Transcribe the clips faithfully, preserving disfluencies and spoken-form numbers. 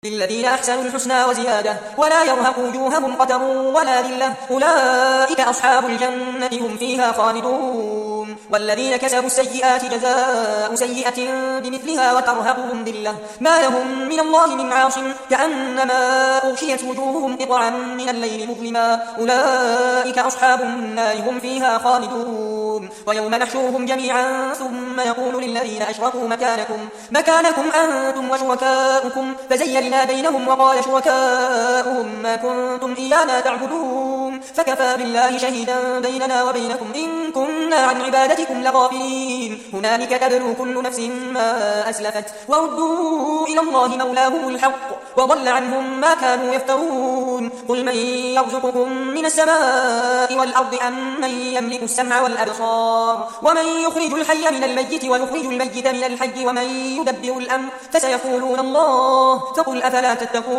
للذين أحسنوا الحسنى وزيادة ولا يرهق وجوههم قتر ولا ذلة أولئك أصحاب الجنة هم فيها خالدون والذين كسبوا السيئات جزاء سيئة بمثلها وترهقهم ذلة ما لهم من الله من عاصم كأنما أغشيت وجوههم قطعا من الليل مظلما أولئك أصحاب النار هم فيها خالدون ويوم نحشرهم جميعا ثم يقول للذين أشركوا مكانكم مكانكم أنتم وشركاؤكم فزيلنا بينهم وقال شركاؤهم ما كنتم إيانا تعبدون فكفى بالله شهيدا بيننا وبينكم إن كنا عن عبادتكم لغافلين هنالك تبلو كل نفس ما أسلفت وردوا إلى الله مولاهم الحق وضل عنهم ما كانوا يفترون قل من يرزقكم من السماء والأرض أم من يملك السمع والأبصار ومن يخرج الحي من الميت ويخرج الميت من الحي ومن يدبر الأمر فسيقولون الله فقل أفلا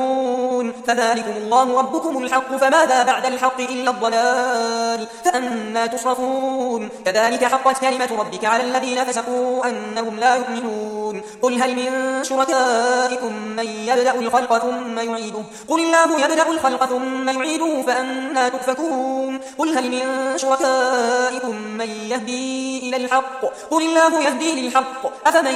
تتقون فذلكم الله ربكم الحق فماذا بعد الحق إلا الضلال فأنا تصرفون كذلك حقت كلمة ربك على الذين فسقوا أنهم لا يؤمنون قل هل من شركائكم من يبدأ الخلق ثم يعيده قل الله يبدأ الخلق ثم يعيده فأنا تؤفكون قل هل من شركائكم من يهدي إلى الحق قل الله يهدي للحق أفمن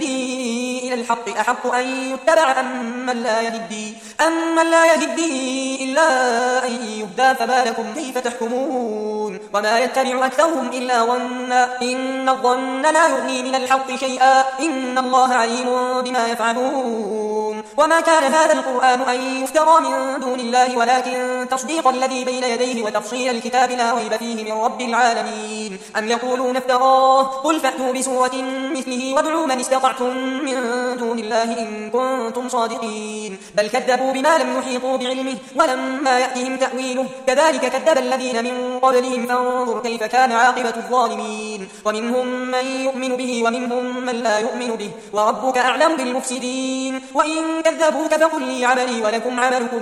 يهدي إلى الحق أحق أن يتبع أم من لا يهدي أم من لا يهدي إلا أن يهدى فما لكم كيف تحكمون وما يتبع أكثرهم إلا ظنا إن الظن لا يغني من الحق شيئا إن الله عليم بما يفعلون وما كان هذا القرآن أن يفترى من دون الله ولكن تصديق الذي بين يديه وتفصيل الكتاب لا ريب فيه من رب العالمين أم يقولون افتراه قل فأتوا بسورة مثله وادعوا من استطعتم من دون الله إن كنتم صادقين بل كذبوا بما لم يحيطوا بعلمه ولما يأتهم تأويله كذلك كذب الذين من قبلهم فانظر كيف كان عاقبة الظالمين ومنهم من يؤمن به ومنهم من لا يؤمن به وربك أعلم بالمفسدين وإن كذبوك فقل لي عملي ولكم عملكم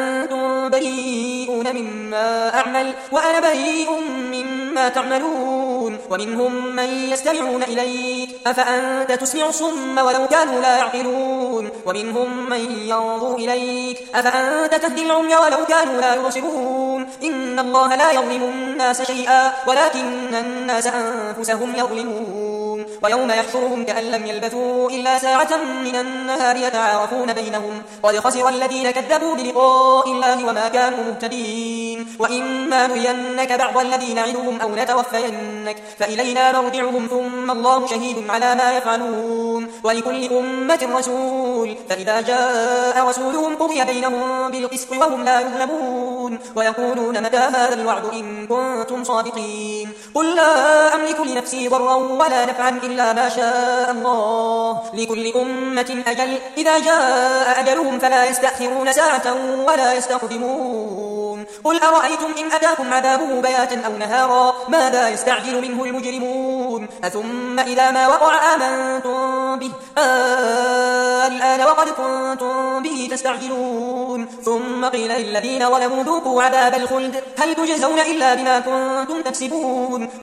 أنتم بريئون مما أعمل وأنا بريء مما تعملون ومنهم من يستمعون إليك أفأنت تسمع الصم ولو كانوا لا يعقلون ومنهم من ينظر إليك أفأنت تهدي العمي ولو كانوا لا يبصرون إن الله لا يظلم الناس شيئا ولكن الناس أنفسهم يظلمون ويوم يحشرهم كأن لم يلبثوا إلا ساعة من النهار يتعارفون بينهم قد خسر الذين كذبوا بلقاء الله وما كانوا مهتدين وإما نرينك بعض الذين نعدهم أو نتوفينك فإلينا مرجعهم ثم الله شهيد على ما يفعلون ولكل أمة رسول فإذا جاء رسولهم قضي بينهم بالقسط وهم لا يظلمون ويقولون متى هذا الوعد إن كنتم صادقين قل لا أملك لنفسي ضرا ولا نفعا إلا ما شاء الله لكل أمة أجل إذا جاء أجلهم فلا يستأخرون ساعة ولا يستقدمون قل أرأيتم إن أتاكم عذابه بياتا أو نهارا ماذا يستعجل منه المجرمون أثم إذا ما وقع آمنتم به آه الآن وقد كنتم به تستعجلون ثم قيل للذين ظلموا ذوقوا عذاب الخلد هل تجزون إلا بما كنتم تكسبون